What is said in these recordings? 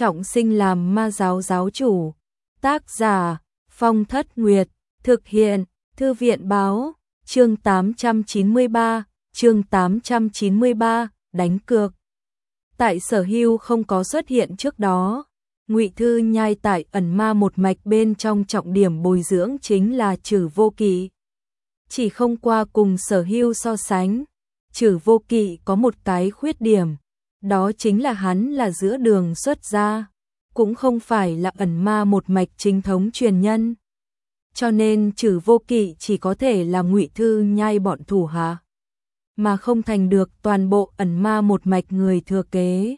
trọng sinh làm ma giáo giáo chủ. Tác giả Phong Thất Nguyệt, thực hiện Thư viện Báo. Chương 893, đánh cược. Tại Sở Hưu không có xuất hiện trước đó, Ngụy Thư Nhai tại ẩn ma một mạch bên trong trọng điểm bồi dưỡng chính là Trử Vô Kỵ. Chỉ không qua cùng Sở Hưu so sánh, Trử Vô Kỵ có một cái khuyết điểm, đó chính là hắn là giữa đường xuất gia, cũng không phải là ẩn ma một mạch chính thống truyền nhân. Cho nên Trử Vô Kỵ chỉ có thể là Ngụy Thư Nhai bọn thủ hạ, mà không thành được toàn bộ ẩn ma một mạch người thừa kế.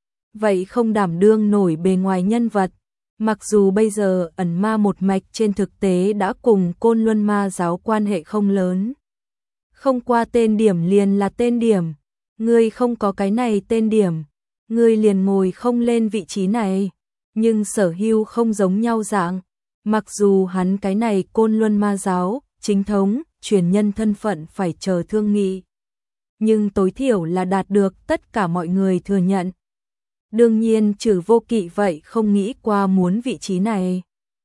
Vậy không đảm đương nổi bề ngoài nhân vật, mặc dù bây giờ ẩn ma một mạch trên thực tế đã cùng Côn Luân Ma giáo quan hệ không lớn. Không qua tên điểm liền là tên điểm, ngươi không có cái này tên điểm, ngươi liền ngồi không lên vị trí này. Nhưng Sở Hưu không giống nhau dạng, mặc dù hắn cái này Côn Luân Ma giáo, chính thống, truyền nhân thân phận phải chờ thương nghị, nhưng tối thiểu là đạt được tất cả mọi người thừa nhận. Đương nhiên Trử Vô Kỵ vậy không nghĩ qua muốn vị trí này.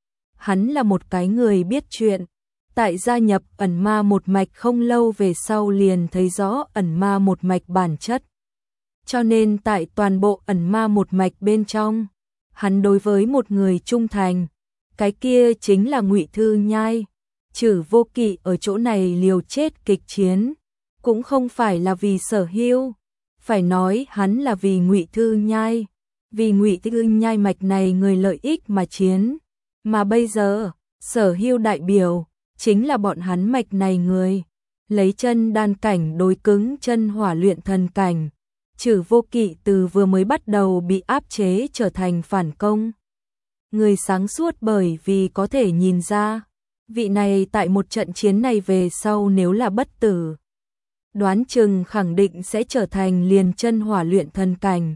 Hắn là một cái người biết chuyện, tại gia nhập ẩn ma một mạch không lâu về sau liền thấy rõ ẩn ma một mạch bản chất. Cho nên tại toàn bộ ẩn ma một mạch bên trong, hắn đối với một người trung thành, cái kia chính là Ngụy Thư Nhai. Trử Vô Kỵ ở chỗ này liều chết kịch chiến, cũng không phải là vì Sở Hưu, phải nói hắn là vì Ngụy Thư Nhai, vì Ngụy Thư Nhai mạch này người lợi ích mà chiến. Mà bây giờ, Sở Hưu đại biểu chính là bọn hắn mạch này người, lấy chân đan cảnh đối cứng chân hỏa luyện thần cảnh. Trử Vô Kỵ từ vừa mới bắt đầu bị áp chế trở thành phản công. Người sáng suốt bởi vì có thể nhìn ra, vị này tại một trận chiến này về sau nếu là bất tử, đoán chừng khẳng định sẽ trở thành liền chân hỏa luyện thần cảnh.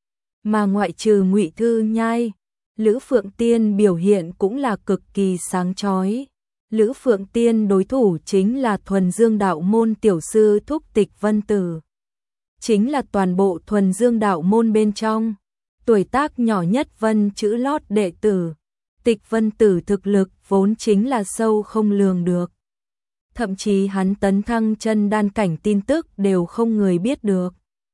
Mà ngoại trừ Ngụy Thư Nhai, Lữ Phượng Tiên biểu hiện cũng là cực kỳ sáng chói. Lữ Phượng Tiên đối thủ chính là Thuần Dương đạo môn tiểu sư thúc Tịch Vân Tử. Chính là toàn bộ Thuần Dương đạo môn bên trong, tuổi tác nhỏ nhất Vân chữ lót đệ tử. Tịch Vân Tử thực lực vốn chính là sâu không lường được. Thậm chí hắn tấn thăng chân đan cảnh tin tức đều không người biết được.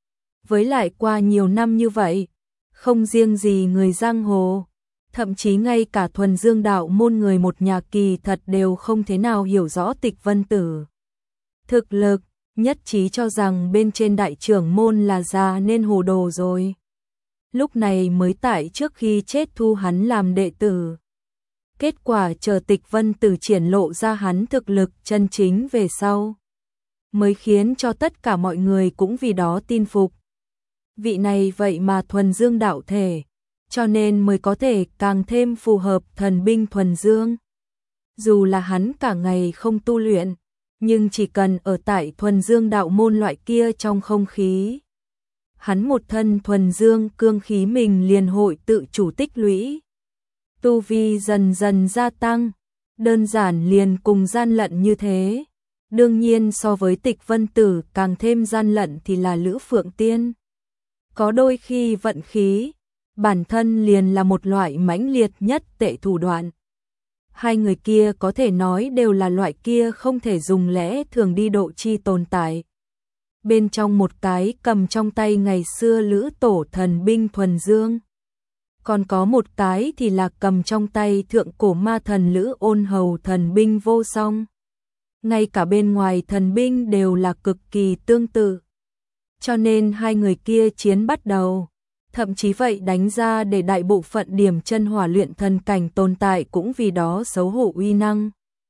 Với lại qua nhiều năm như vậy, không riêng gì người giang hồ, thậm chí ngay cả Thuần Dương đạo môn người một nhà kỳ thật đều không thế nào hiểu rõ Tịch Vân Tử thực lực, nhất trí cho rằng bên trên đại trưởng môn là già nên hồ đồ rồi. Lúc này mới tại trước khi chết thu hắn làm đệ tử. Kết quả chờ Tịch Vân Tử triển lộ ra hắn thực lực chân chính về sau, mới khiến cho tất cả mọi người cũng vì đó tin phục. Vị này vậy mà thuần dương đạo thể, cho nên mới có thể càng thêm phù hợp thần binh thuần dương. Dù là hắn cả ngày không tu luyện, nhưng chỉ cần ở tại thuần dương đạo môn loại kia trong không khí, hắn một thân thuần dương cương khí mình liền hội tự chủ tích lũy. Tu vi dần dần gia tăng, đơn giản liền cùng gian lận như thế. Đương nhiên so với Tịch Vân Tử càng thêm gian lận thì là Lữ Phượng Tiên. Có đôi khi vận khí, bản thân liền là một loại mãnh liệt nhất tệ thủ đoạn. Hai người kia có thể nói đều là loại kia không thể dùng lẽ thường đi độ chi tồn tại. Bên trong một cái cầm trong tay ngày xưa Lữ tổ thần binh thuần dương, còn có một cái thì là cầm trong tay thượng cổ ma thần Lữ Ôn Hầu thần binh vô song. Ngay cả bên ngoài thần binh đều là cực kỳ tương tự. Cho nên hai người kia chiến bắt đầu, thậm chí vậy đánh ra để đại bộ phận điểm chân hỏa luyện thần cảnh tồn tại cũng vì đó xấu hổ uy năng.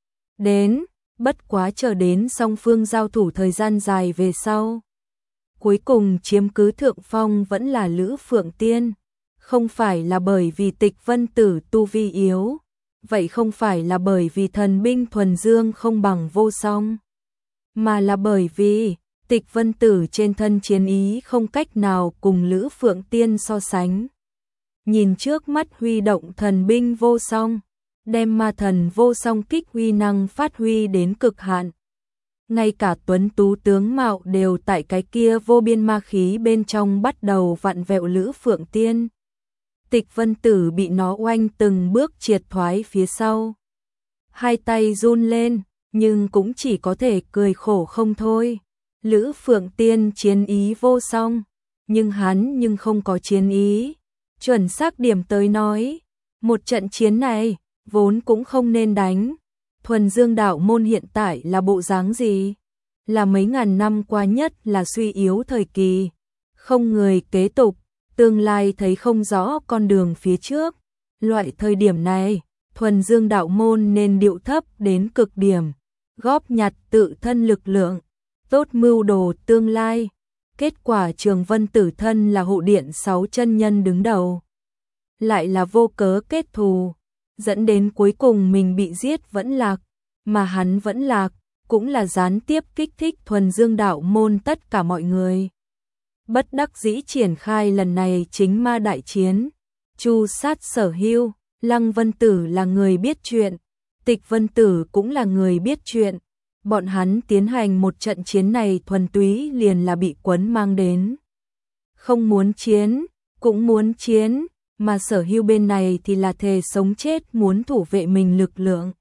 Đến, bất quá chờ đến song phương giao thủ thời gian dài về sau, cuối cùng chiếm cứ thượng phong vẫn là Lữ Phượng Tiên. Không phải là bởi vì Tịch Vân Tử tu vi yếu, vậy không phải là bởi vì thần binh thuần dương không bằng vô song, mà là bởi vì Tịch Vân Tử trên thân chiến ý không cách nào cùng Lữ Phượng Tiên so sánh. Nhìn trước mắt huy động thần binh vô song, đem ma thần vô song kích huy năng phát huy đến cực hạn. Ngay cả tuấn tú tướng mạo đều tại cái kia vô biên ma khí bên trong bắt đầu vặn vẹo Lữ Phượng Tiên. Tịch Vân Tử bị nó oanh từng bước triệt thoái phía sau. Hai tay run lên, nhưng cũng chỉ có thể cười khổ không thôi. Lữ Phượng Tiên chiến ý vô song, nhưng hắn không có chiến ý. Chuẩn xác điểm tới nói, một trận chiến này, vốn cũng không nên đánh. Thuần Dương đạo môn hiện tại là bộ dáng gì? Là mấy ngàn năm qua nhất là suy yếu thời kỳ. Không người kế tục, tương lai thấy không rõ con đường phía trước. Loại thời điểm này, Thuần Dương đạo môn nên điệu thấp đến cực điểm, góp nhặt tự thân lực lượng, tốt mưu đồ tương lai. Kết quả Trường Vân Tử thân là hộ điện 6 chân nhân đứng đầu, lại là vô cớ kết thù, dẫn đến cuối cùng mình bị giết vẫn lạc, mà hắn vẫn lạc, cũng là gián tiếp kích thích Thuần Dương đạo môn tất cả mọi người. Bất đắc dĩ triển khai lần này chính ma đại chiến, chu sát Sở Hưu. Lăng Vân Tử là người biết chuyện, Tịch Vân Tử cũng là người biết chuyện. Bọn hắn tiến hành một trận chiến này thuần túy liền là bị quấn mang đến. Không muốn chiến, cũng muốn chiến, mà Sở Hưu bên này thì là thề sống chết muốn thủ vệ mình lực lượng.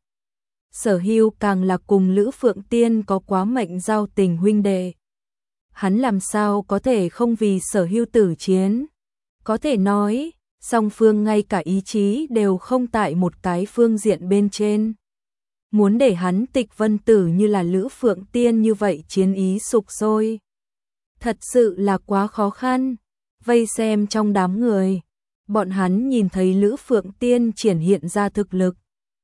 Sở Hưu càng là cùng Lữ Phượng Tiên có quá mệnh giao tình huynh đệ. Hắn làm sao có thể không vì Sở Hưu tử chiến? Có thể nói, song phương ngay cả ý chí đều không tại một cái phương diện bên trên. Muốn để hắn Tịch Vân Tử như là Lữ Phượng Tiên như vậy chiến ý sục sôi, thật sự là quá khó khăn. Vây xem trong đám người, bọn hắn nhìn thấy Lữ Phượng Tiên triển hiện ra thực lực,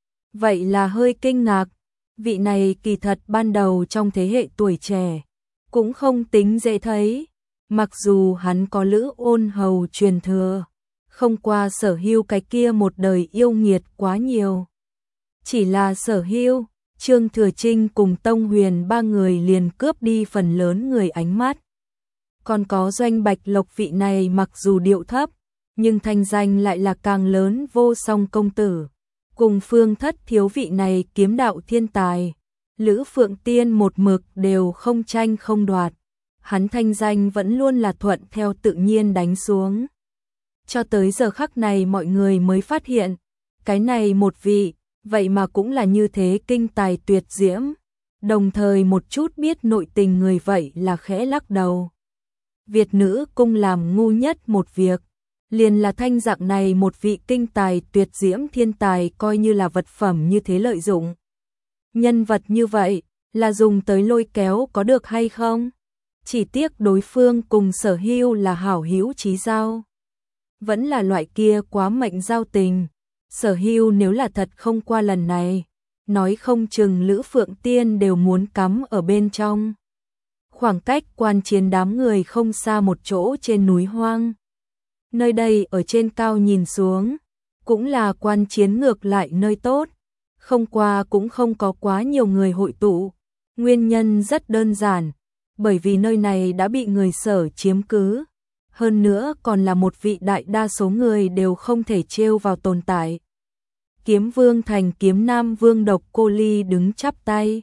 vậy là hơi kinh ngạc. Vị này kỳ thật ban đầu trong thế hệ tuổi trẻ, cũng không tính dễ thấy. Mặc dù hắn có Lữ Ôn Hầu truyền thừa, không qua Sở Hưu cái kia một đời yêu nghiệt quá nhiều. Chỉ là Sở Hưu, Trương Thừa Trinh cùng Tông Huyền ba người liền cướp đi phần lớn người ánh mắt. Còn có Doanh Bạch Lộc vị này mặc dù điệu thấp, nhưng thanh danh lại là càng lớn vô song công tử. Cùng Phương Thất Thiếu vị này kiếm đạo thiên tài, Lữ Phượng Tiên một mực đều không tranh không đoạt. Hắn thanh danh vẫn luôn là thuận theo tự nhiên đánh xuống. Cho tới giờ khắc này mọi người mới phát hiện, cái này một vị, vậy mà cũng là như thế kinh tài tuyệt diễm. Đồng thời một chút biết nội tình người vậy là khẽ lắc đầu. Việt nữ cung làm ngu nhất một việc, liền là thanh dạng này một vị kinh tài tuyệt diễm thiên tài coi như là vật phẩm như thế lợi dụng. Nhân vật như vậy, là dùng tới lôi kéo có được hay không? Chỉ tiếc đối phương cùng Sở Hưu là hảo hữu chí giao. Vẫn là loại kia quá mệnh giao tình. Sở Hưu nếu là thật không qua lần này, nói không chừng Lữ Phượng Tiên đều muốn cắm ở bên trong. Khoảng cách quan chiến đám người không xa một chỗ trên núi hoang. Nơi đây ở trên cao nhìn xuống, cũng là quan chiến ngược lại nơi tốt. Không qua cũng không có quá nhiều người hội tụ. Nguyên nhân rất đơn giản, bởi vì nơi này đã bị người Sở chiếm cứ. Hơn nữa còn là một vị đại đa số người đều không thể trêu vào tồn tại. Kiếm Vương thành Kiếm Nam Vương Độc Cô Ly đứng chắp tay.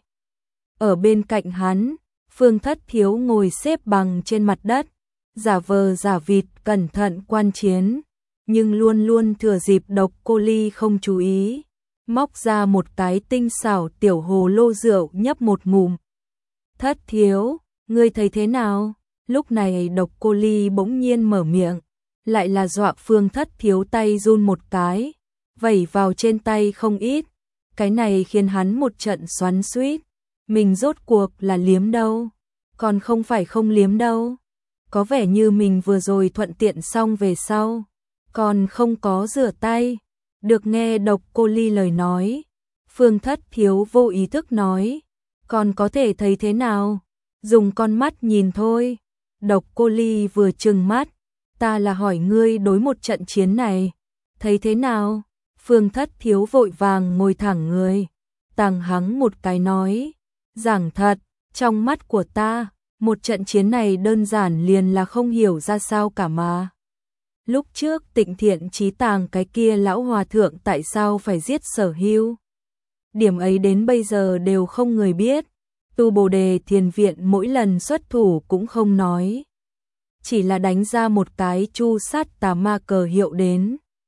Ở bên cạnh hắn, Phương Thất Thiếu ngồi xếp bằng trên mặt đất, giả vờ giả vịt cẩn thận quan chiến, nhưng luôn luôn thừa dịp Độc Cô Ly không chú ý, móc ra một cái tinh xảo tiểu hồ lô rượu nhấp một ngụm. Thất Thiếu, ngươi thấy thế nào? Lúc này Độc Cô Ly bỗng nhiên mở miệng, lại là dọa Phương Thất Thiếu tay run một cái, vẩy vào trên tay không ít. Cái này khiến hắn một trận xoắn xuýt, mình rốt cuộc là liếm đâu, còn không phải không liếm đâu. Có vẻ như mình vừa rồi thuận tiện xong về sau, còn không có rửa tay. Được nghe Độc Cô Ly lời nói, Phương Thất Thiếu vô ý thức nói, còn có thể thấy thế nào? Dùng con mắt nhìn thôi. Độc Cô Ly vừa trừng mắt, ta là hỏi ngươi đối một trận chiến này, thấy thế nào? Phương Thất Thiếu vội vàng ngồi thẳng người, tàng hắng một cái nói, giảng thật, trong mắt của ta, một trận chiến này đơn giản liền là không hiểu ra sao cả mà. Lúc trước Tịnh Thiện Chí Tàng cái kia lão hòa thượng tại sao phải giết Sở Hưu? Điểm ấy đến bây giờ đều không người biết. Tu Bồ Đề Thiền Viện mỗi lần xuất thủ cũng không nói, chỉ là đánh ra một cái chu sát tà ma cờ hiệu đến.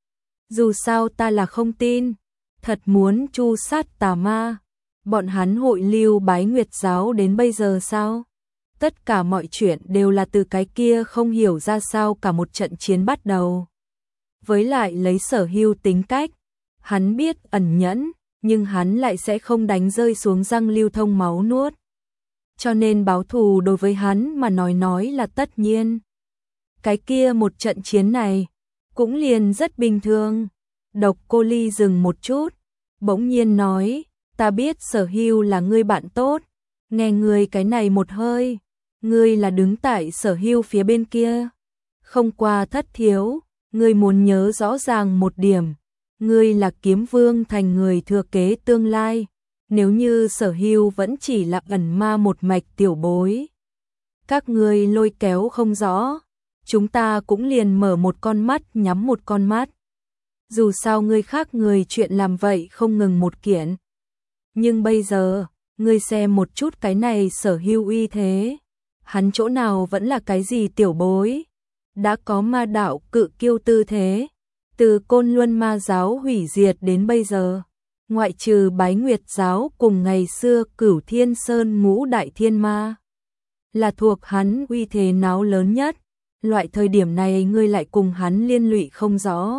Dù sao ta là không tin, thật muốn tru sát tà ma, bọn hắn hội lưu Bái Nguyệt giáo đến bây giờ sao? Tất cả mọi chuyện đều là từ cái kia không hiểu ra sao cả một trận chiến bắt đầu. Với lại lấy Sở Hưu tính cách, hắn biết ẩn nhẫn, nhưng hắn lại sẽ không đánh rơi xuống răng lưu thông máu nuốt. Cho nên báo thù đối với hắn mà nói là tất nhiên. Cái kia một trận chiến này, cũng liền rất bình thường. Độc Cô Ly dừng một chút, bỗng nhiên nói, ta biết Sở Hưu là ngươi bạn tốt, nghe ngươi cái này một hơi, ngươi là đứng tại Sở Hưu phía bên kia. Không qua Thất Thiếu, ngươi muốn nhớ rõ ràng một điểm, ngươi là Kiếm Vương thành người thừa kế tương lai, nếu như Sở Hưu vẫn chỉ là ẩn ma một mạch tiểu bối. Các ngươi lôi kéo không rõ, chúng ta cũng liền mở một con mắt nhắm một con mắt. Dù sao ngươi khác người chuyện làm vậy không ngừng một kiện. Nhưng bây giờ, ngươi xem một chút cái này Sở Hưu uy thế. Hắn chỗ nào vẫn là cái gì tiểu bối. Đã có ma đạo cự kiêu tư thế. Từ Côn Luân ma giáo hủy diệt đến bây giờ. Ngoại trừ Bái Nguyệt giáo cùng ngày xưa Cửu Thiên Sơn ngũ đại thiên ma. Là thuộc hắn uy thế náo lớn nhất. Loại thời điểm này ngươi lại cùng hắn liên lụy không rõ.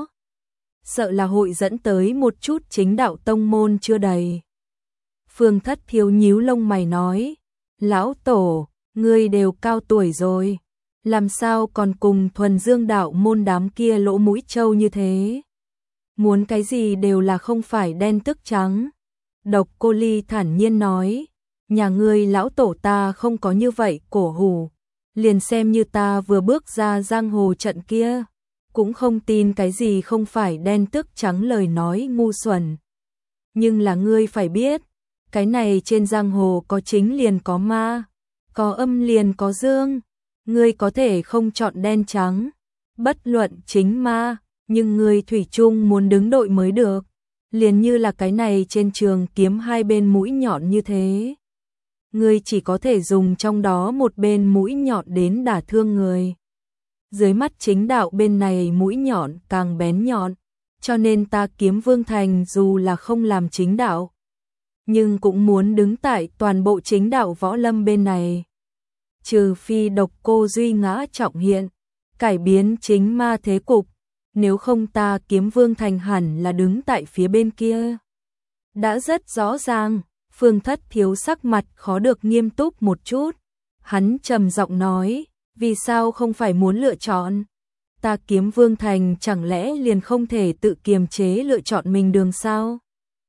Sợ là hội dẫn tới một chút chính đạo tông môn chưa đầy. Phương Thất Thiếu nhíu lông mày nói, lão tổ, ngươi đều cao tuổi rồi, làm sao còn cùng thuần dương đạo môn đám kia lỗ mũi trâu như thế? Muốn cái gì đều là không phải đen tức trắng. Độc Cô Ly thản nhiên nói, nhà ngươi lão tổ ta không có như vậy cổ hủ, liền xem như ta vừa bước ra giang hồ trận kia, cũng không tin cái gì không phải đen tức trắng lời nói ngu xuẩn. Nhưng là ngươi phải biết, cái này trên giang hồ có chính liền có ma, có âm liền có dương, ngươi có thể không chọn đen trắng, bất luận chính ma, nhưng ngươi thủy chung muốn đứng đội mới được, liền như là cái này trên trường kiếm hai bên mũi nhọn như thế. Ngươi chỉ có thể dùng trong đó một bên mũi nhọn đến đả thương người. Dưới mắt chính đạo bên này mũi nhọn càng bén nhọn, cho nên ta Kiếm Vương thành dù là không làm chính đạo, nhưng cũng muốn đứng tại toàn bộ chính đạo võ lâm bên này. Trừ phi Độc Cô Duy ngã trọng hiện, cải biến chính ma thế cục, nếu không ta Kiếm Vương thành hẳn là đứng tại phía bên kia. Đã rất rõ ràng, Phương Thất Thiếu sắc mặt khó được nghiêm túc một chút. Hắn trầm giọng nói, vì sao không phải muốn lựa chọn? Ta Kiếm Vương thành chẳng lẽ liền không thể tự kiềm chế lựa chọn mình đường sao?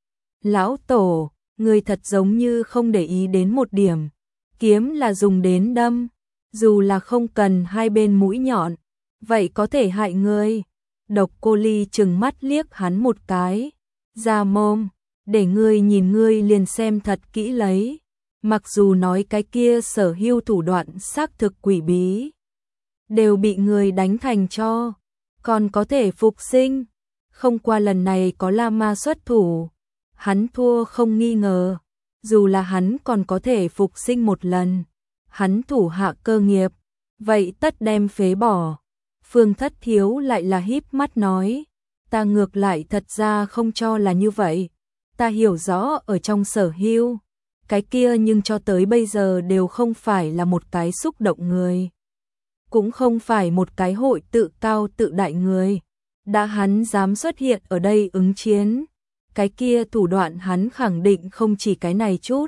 Lão tổ, người thật giống như không để ý đến một điểm. Kiếm là dùng đến đâm, dù là không cần hai bên mũi nhọn, vậy có thể hại ngươi. Độc Cô Ly trừng mắt liếc hắn một cái, ra mồm, để ngươi nhìn ngươi liền xem thật kỹ lấy. Mặc dù nói cái kia Sở Hưu thủ đoạn xác thực quỷ bí, đều bị người đánh thành tro, còn có thể phục sinh. Không qua lần này có La Ma xuất thủ, hắn thua không nghi ngờ. Dù là hắn còn có thể phục sinh một lần, hắn thủ hạ cơ nghiệp, vậy tất đem phế bỏ. Phương Thất Thiếu lại là híp mắt nói, ta ngược lại thật ra không cho là như vậy. Ta hiểu rõ ở trong Sở Hưu, cái kia nhưng cho tới bây giờ đều không phải là một cái xúc động người, cũng không phải một cái hội tự cao tự đại người. Đã hắn dám xuất hiện ở đây ứng chiến, cái kia thủ đoạn hắn khẳng định không chỉ cái này chút.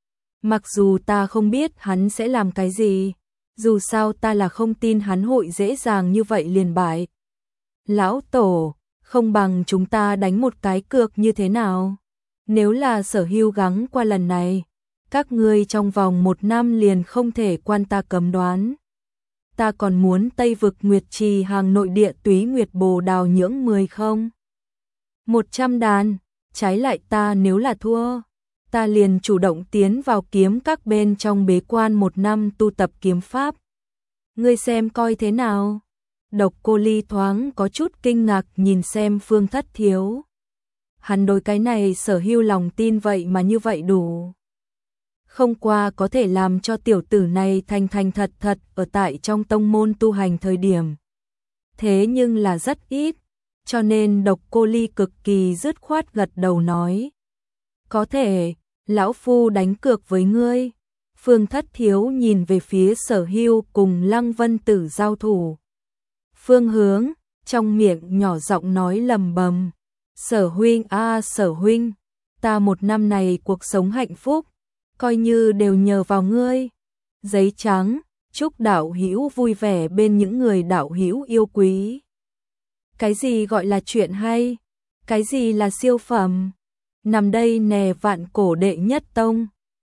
Mặc dù ta không biết hắn sẽ làm cái gì, dù sao ta là không tin hắn hội dễ dàng như vậy liền bại. Lão tổ, không bằng chúng ta đánh một cái cược như thế nào? Nếu là Sở Hưu gắng qua lần này, các ngươi trong vòng 1 năm liền không thể quan ta cấm đoán. Ta còn muốn Tây vực Nguyệt Trì hàng nội địa túy Nguyệt Bồ Đào nhưỡng 10 không? 100 đàn, trái lại ta nếu là thua, ta liền chủ động tiến vào kiếm các bên trong bế quan 1 năm tu tập kiếm pháp. Ngươi xem coi thế nào? Độc Cô Ly thoáng có chút kinh ngạc nhìn xem Phương Thất Thiếu. Hắn đối cái này Sở Hưu lòng tin vậy mà như vậy đủ. Không qua có thể làm cho tiểu tử này thành thành thật thật ở tại trong tông môn tu hành thời điểm. Thế nhưng là rất ít, cho nên Độc Cô Ly cực kỳ dứt khoát gật đầu nói. Có thể, lão phu đánh cược với ngươi. Phương Thất Thiếu nhìn về phía Sở Hưu cùng Lăng Vân Tử giao thủ. Phương Hướng, trong miệng nhỏ giọng nói lầm bầm. Sở huynh Sở huynh, ta một năm này cuộc sống hạnh phúc, coi như đều nhờ vào ngươi. Giấy trắng, chúc đạo hữu vui vẻ bên những người đạo hữu yêu quý. Cái gì gọi là chuyện hay? Cái gì là siêu phẩm? Nằm đây nè Vạn Cổ đệ nhất tông.